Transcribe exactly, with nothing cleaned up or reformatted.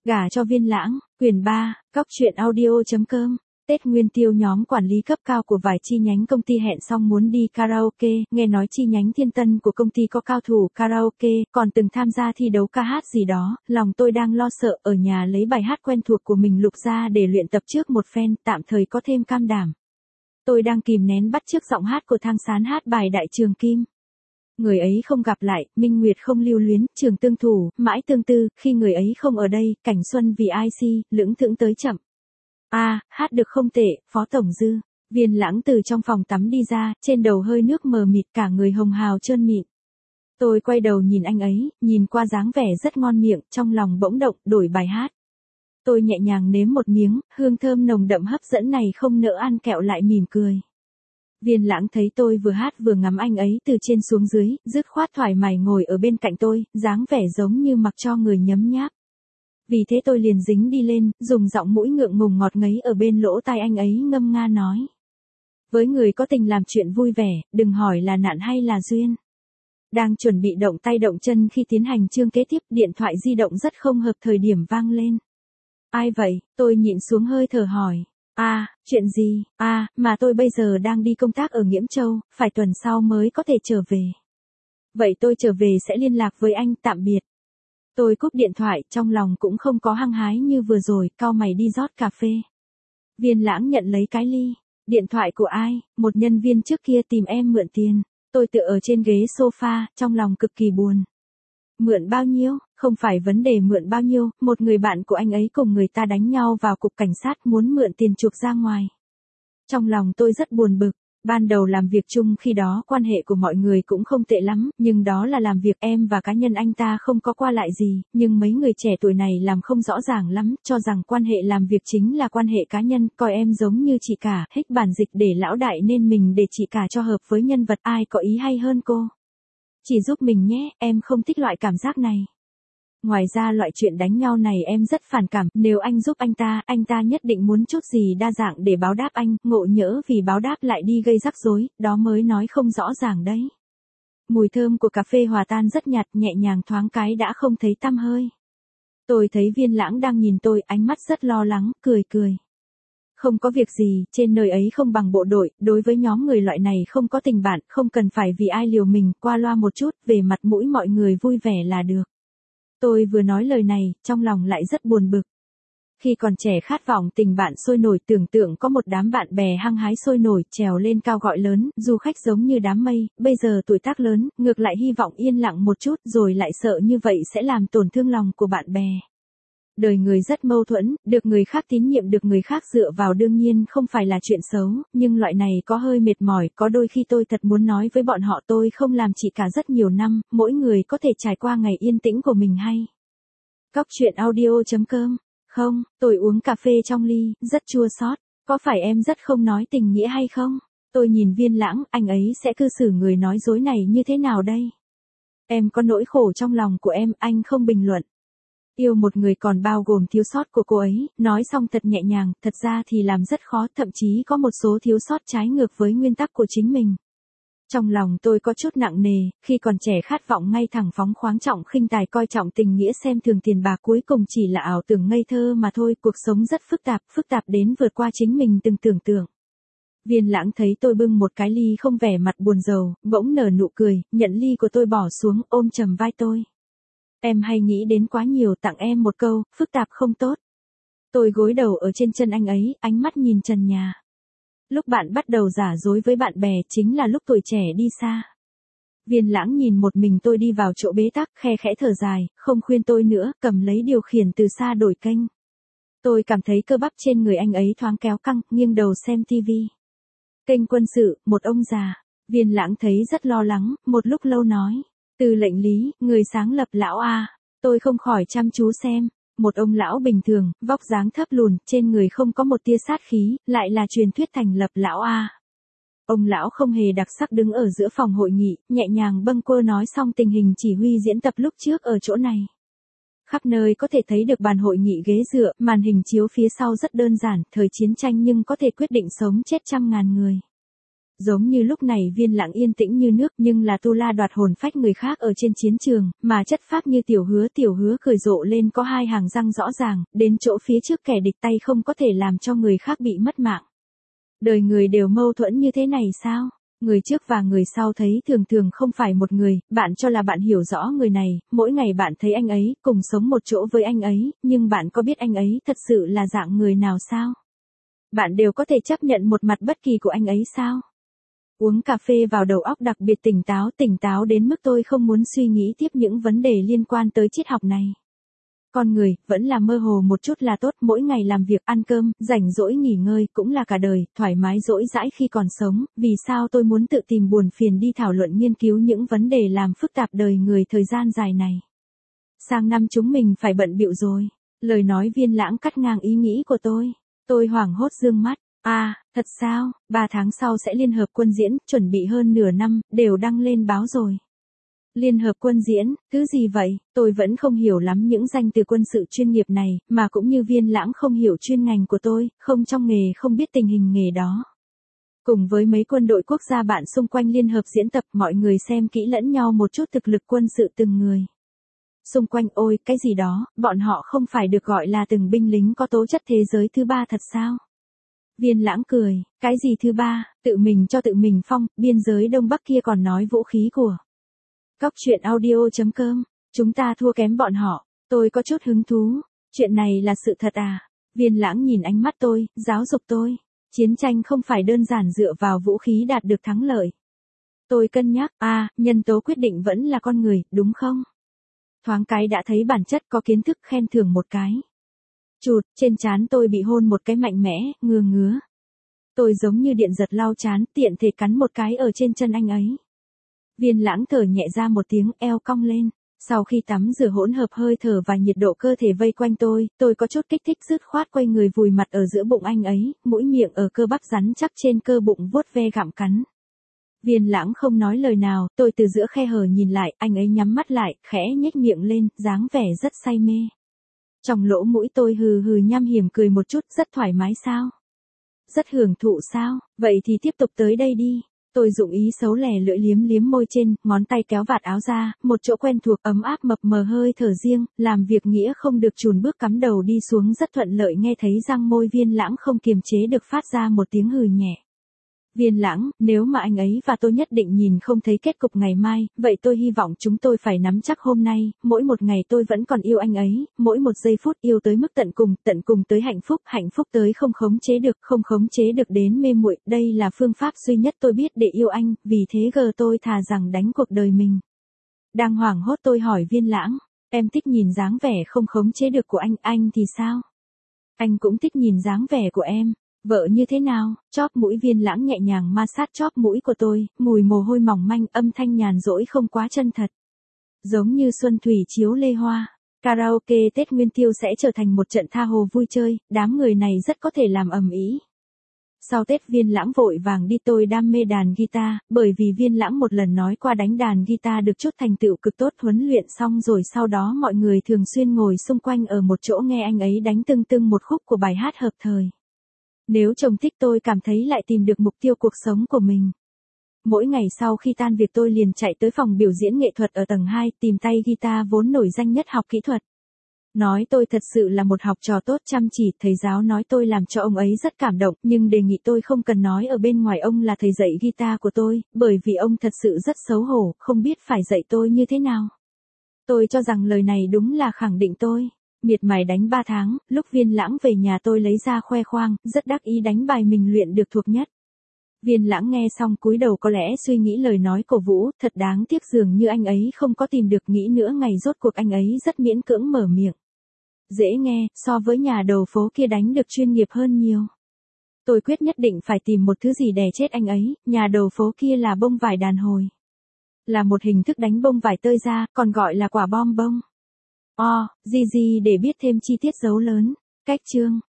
Gả cho Viên Lãng, quyển ba, cóc truyện audio.com. Tết Nguyên Tiêu nhóm quản lý cấp cao của vài chi nhánh công ty hẹn xong muốn đi karaoke, nghe nói chi nhánh Thiên Tân của công ty có cao thủ karaoke, còn từng tham gia thi đấu ca hát gì đó, lòng tôi đang lo sợ, ở nhà lấy bài hát quen thuộc của mình lục ra để luyện tập trước một phen, tạm thời có thêm cam đảm. Tôi đang kìm nén bắt chước giọng hát của Thang Sán hát bài Đại Trường Kim. Người ấy không gặp lại, minh nguyệt không lưu luyến, trường tương thủ, mãi tương tư, khi người ấy không ở đây, cảnh xuân vì ai si, lững thững tới chậm. A, à, hát được không tệ, Phó Tổng Dư. Viên Lãng từ trong phòng tắm đi ra, trên đầu hơi nước mờ mịt, cả người hồng hào trơn mịn. Tôi quay đầu nhìn anh ấy, nhìn qua dáng vẻ rất ngon miệng, trong lòng bỗng động, đổi bài hát. Tôi nhẹ nhàng nếm một miếng, hương thơm nồng đậm hấp dẫn này không nỡ ăn kẹo lại mỉm cười. Viên Lãng thấy tôi vừa hát vừa ngắm anh ấy từ trên xuống dưới, dứt khoát thoải mái ngồi ở bên cạnh tôi, dáng vẻ giống như mặc cho người nhấm nháp. Vì thế tôi liền dính đi lên, dùng giọng mũi ngượng ngùng ngọt ngấy ở bên lỗ tai anh ấy ngâm nga nói. Với người có tình làm chuyện vui vẻ, đừng hỏi là nạn hay là duyên. Đang chuẩn bị động tay động chân khi tiến hành chương kế tiếp, điện thoại di động rất không hợp thời điểm vang lên. Ai vậy? Tôi nhịn xuống hơi thở hỏi. A, à, chuyện gì? A, à, mà tôi bây giờ đang đi công tác ở Nghiễm Châu, phải tuần sau mới có thể trở về. Vậy tôi trở về sẽ liên lạc với anh, tạm biệt. Tôi cúp điện thoại, trong lòng cũng không có hăng hái như vừa rồi, cau mày đi rót cà phê. Viên Lãng nhận lấy cái ly. Điện thoại của ai? Một nhân viên trước kia tìm em mượn tiền. Tôi tựa ở trên ghế sofa, trong lòng cực kỳ buồn. Mượn bao nhiêu? Không phải vấn đề mượn bao nhiêu, một người bạn của anh ấy cùng người ta đánh nhau vào cục cảnh sát muốn mượn tiền chuộc ra ngoài. Trong lòng tôi rất buồn bực, ban đầu làm việc chung khi đó quan hệ của mọi người cũng không tệ lắm, nhưng đó là làm việc em và cá nhân anh ta không có qua lại gì, nhưng mấy người trẻ tuổi này làm không rõ ràng lắm, cho rằng quan hệ làm việc chính là quan hệ cá nhân, coi em giống như chị cả, hích bản dịch để lão đại nên mình để chị cả cho hợp với nhân vật, ai có ý hay hơn cô. Chỉ giúp mình nhé, em không thích loại cảm giác này. Ngoài ra loại chuyện đánh nhau này em rất phản cảm, nếu anh giúp anh ta, anh ta nhất định muốn chút gì đa dạng để báo đáp anh, ngộ nhỡ vì báo đáp lại đi gây rắc rối, đó mới nói không rõ ràng đấy. Mùi thơm của cà phê hòa tan rất nhạt, nhẹ nhàng thoáng cái đã không thấy tăm hơi. Tôi thấy Viên Lãng đang nhìn tôi, ánh mắt rất lo lắng, cười cười. Không có việc gì, trên nơi ấy không bằng bộ đội, đối với nhóm người loại này không có tình bạn, không cần phải vì ai liều mình, qua loa một chút, về mặt mũi mọi người vui vẻ là được. Tôi vừa nói lời này, trong lòng lại rất buồn bực. Khi còn trẻ khát vọng tình bạn sôi nổi, tưởng tượng có một đám bạn bè hăng hái sôi nổi, trèo lên cao gọi lớn, du khách giống như đám mây, bây giờ tuổi tác lớn, ngược lại hy vọng yên lặng một chút, rồi lại sợ như vậy sẽ làm tổn thương lòng của bạn bè. Đời người rất mâu thuẫn, được người khác tín nhiệm, được người khác dựa vào đương nhiên không phải là chuyện xấu, nhưng loại này có hơi mệt mỏi, có đôi khi tôi thật muốn nói với bọn họ tôi không làm chị cả rất nhiều năm, mỗi người có thể trải qua ngày yên tĩnh của mình hay. Cóc truyện audio.com. Không, tôi uống cà phê trong ly, rất chua xót. Có phải em rất không nói tình nghĩa hay không? Tôi nhìn Viên Lãng, anh ấy sẽ cư xử người nói dối này như thế nào đây? Em có nỗi khổ trong lòng của em, anh không bình luận. Yêu một người còn bao gồm thiếu sót của cô ấy, nói xong thật nhẹ nhàng, thật ra thì làm rất khó, thậm chí có một số thiếu sót trái ngược với nguyên tắc của chính mình. Trong lòng tôi có chút nặng nề, khi còn trẻ khát vọng ngay thẳng phóng khoáng trọng khinh tài coi trọng tình nghĩa xem thường tiền bạc cuối cùng chỉ là ảo tưởng ngây thơ mà thôi, cuộc sống rất phức tạp, phức tạp đến vượt qua chính mình từng tưởng tượng. Viên Lãng thấy tôi bưng một cái ly không vẻ mặt buồn rầu, bỗng nở nụ cười, nhận ly của tôi bỏ xuống, ôm chầm vai tôi. Em hay nghĩ đến quá nhiều, tặng em một câu, phức tạp không tốt. Tôi gối đầu ở trên chân anh ấy, ánh mắt nhìn trần nhà. Lúc bạn bắt đầu giả dối với bạn bè chính là lúc tuổi trẻ đi xa. Viên Lãng nhìn một mình tôi đi vào chỗ bế tắc, khe khẽ thở dài, không khuyên tôi nữa, cầm lấy điều khiển từ xa đổi kênh. Tôi cảm thấy cơ bắp trên người anh ấy thoáng kéo căng, nghiêng đầu xem tivi. Kênh quân sự, một ông già. Viên Lãng thấy rất lo lắng, một lúc lâu nói. Từ lệnh lý, người sáng lập lão A. Tôi không khỏi chăm chú xem. Một ông lão bình thường, vóc dáng thấp lùn, trên người không có một tia sát khí, lại là truyền thuyết thành lập lão A. Ông lão không hề đặc sắc đứng ở giữa phòng hội nghị, nhẹ nhàng bâng quơ nói xong tình hình chỉ huy diễn tập lúc trước ở chỗ này. Khắp nơi có thể thấy được bàn hội nghị ghế dựa, màn hình chiếu phía sau rất đơn giản, thời chiến tranh nhưng có thể quyết định sống chết trăm ngàn người. Giống như lúc này Viên Lãng yên tĩnh như nước nhưng là tu la đoạt hồn phách người khác ở trên chiến trường, mà chất phác như tiểu hứa tiểu hứa cười rộ lên có hai hàng răng rõ ràng, đến chỗ phía trước kẻ địch tay không có thể làm cho người khác bị mất mạng. Đời người đều mâu thuẫn như thế này sao? Người trước và người sau thấy thường thường không phải một người, bạn cho là bạn hiểu rõ người này, mỗi ngày bạn thấy anh ấy, cùng sống một chỗ với anh ấy, nhưng bạn có biết anh ấy thật sự là dạng người nào sao? Bạn đều có thể chấp nhận một mặt bất kỳ của anh ấy sao? Uống cà phê vào đầu óc đặc biệt tỉnh táo, tỉnh táo đến mức tôi không muốn suy nghĩ tiếp những vấn đề liên quan tới triết học này. Con người, vẫn là mơ hồ một chút là tốt, mỗi ngày làm việc, ăn cơm, rảnh rỗi nghỉ ngơi, cũng là cả đời, thoải mái dỗi dãi khi còn sống, vì sao tôi muốn tự tìm buồn phiền đi thảo luận nghiên cứu những vấn đề làm phức tạp đời người thời gian dài này. Sang năm chúng mình phải bận bịu rồi. Lời nói Viên Lãng cắt ngang ý nghĩ của tôi. Tôi hoảng hốt dương mắt. À, thật sao, ba tháng sau sẽ liên hợp quân diễn, chuẩn bị hơn nửa năm, đều đăng lên báo rồi. Liên hợp quân diễn, thứ gì vậy? Tôi vẫn không hiểu lắm những danh từ quân sự chuyên nghiệp này, mà cũng như Viên Lãng không hiểu chuyên ngành của tôi, không trong nghề không biết tình hình nghề đó. Cùng với mấy quân đội quốc gia bạn xung quanh liên hợp diễn tập, mọi người xem kỹ lẫn nhau một chút thực lực quân sự từng người. Xung quanh ôi, cái gì đó, bọn họ không phải được gọi là từng binh lính có tố chất thế giới thứ ba thật sao? Viên Lãng cười, cái gì thứ ba, tự mình cho tự mình phong, biên giới Đông Bắc kia còn nói vũ khí của. Cóc truyện audio chấm com, chúng ta thua kém bọn họ, tôi có chút hứng thú, chuyện này là sự thật à? Viên Lãng nhìn ánh mắt tôi, giáo dục tôi, chiến tranh không phải đơn giản dựa vào vũ khí đạt được thắng lợi. Tôi cân nhắc, à, nhân tố quyết định vẫn là con người, đúng không? Thoáng cái đã thấy bản chất có kiến thức khen thưởng một cái. Chụt, trên trán tôi bị hôn một cái mạnh mẽ, ngứa ngứa. Tôi giống như điện giật lau trán, tiện thể cắn một cái ở trên chân anh ấy. Viên Lãng thở nhẹ ra một tiếng, eo cong lên. Sau khi tắm rửa hỗn hợp hơi thở và nhiệt độ cơ thể vây quanh tôi, tôi có chút kích thích dứt khoát quay người vùi mặt ở giữa bụng anh ấy, mũi miệng ở cơ bắp rắn chắc trên cơ bụng vuốt ve gặm cắn. Viên Lãng không nói lời nào, tôi từ giữa khe hở nhìn lại, anh ấy nhắm mắt lại, khẽ nhếch miệng lên, dáng vẻ rất say mê. Trong lỗ mũi tôi hừ hừ nham hiểm cười một chút, rất thoải mái sao? Rất hưởng thụ sao? Vậy thì tiếp tục tới đây đi. Tôi dụng ý xấu lẻ lưỡi liếm liếm môi trên, ngón tay kéo vạt áo ra, một chỗ quen thuộc ấm áp mập mờ hơi thở riêng, làm việc nghĩa không được chùn bước cắm đầu đi xuống rất thuận lợi nghe thấy răng môi Viên Lãng không kiềm chế được phát ra một tiếng hừ nhẹ. Viên Lãng, nếu mà anh ấy và tôi nhất định nhìn không thấy kết cục ngày mai, vậy tôi hy vọng chúng tôi phải nắm chắc hôm nay, mỗi một ngày tôi vẫn còn yêu anh ấy, mỗi một giây phút yêu tới mức tận cùng, tận cùng tới hạnh phúc, hạnh phúc tới không khống chế được, không khống chế được đến mê muội, đây là phương pháp duy nhất tôi biết để yêu anh, vì thế gờ tôi thà rằng đánh cuộc đời mình. Đang hoảng hốt tôi hỏi Viên Lãng, em thích nhìn dáng vẻ không khống chế được của anh, anh thì sao? Anh cũng thích nhìn dáng vẻ của em. Vợ như thế nào? Chóp mũi Viên Lãng nhẹ nhàng ma sát chóp mũi của tôi, mùi mồ hôi mỏng manh, âm thanh nhàn rỗi không quá chân thật. Giống như xuân thủy chiếu lê hoa. Karaoke Tết Nguyên Tiêu sẽ trở thành một trận tha hồ vui chơi, đám người này rất có thể làm ầm ĩ. Sau Tết Viên Lãng vội vàng đi, tôi đam mê đàn guitar, bởi vì Viên Lãng một lần nói qua đánh đàn guitar được chút thành tựu cực tốt, huấn luyện xong rồi sau đó mọi người thường xuyên ngồi xung quanh ở một chỗ nghe anh ấy đánh tưng tưng một khúc của bài hát hợp thời. Nếu chồng thích tôi cảm thấy lại tìm được mục tiêu cuộc sống của mình. Mỗi ngày sau khi tan việc tôi liền chạy tới phòng biểu diễn nghệ thuật ở tầng hai tìm tay guitar vốn nổi danh nhất học kỹ thuật. Nói tôi thật sự là một học trò tốt chăm chỉ, thầy giáo nói tôi làm cho ông ấy rất cảm động, nhưng đề nghị tôi không cần nói ở bên ngoài ông là thầy dạy guitar của tôi, bởi vì ông thật sự rất xấu hổ, không biết phải dạy tôi như thế nào. Tôi cho rằng lời này đúng là khẳng định tôi. Miệt mài đánh ba tháng, lúc Viên Lãng về nhà tôi lấy ra khoe khoang, rất đắc ý đánh bài mình luyện được thuộc nhất. Viên Lãng nghe xong cúi đầu có lẽ suy nghĩ lời nói cổ vũ, thật đáng tiếc dường như anh ấy không có tìm được, nghĩ nữa ngày rốt cuộc anh ấy rất miễn cưỡng mở miệng. Dễ nghe, so với nhà đầu phố kia đánh được chuyên nghiệp hơn nhiều. Tôi quyết nhất định phải tìm một thứ gì đè chết anh ấy, nhà đầu phố kia là bông vải đàn hồi. Là một hình thức đánh bông vải tơi ra, còn gọi là quả bom bông. O, gì gì để biết thêm chi tiết dấu lớn. Cách chương.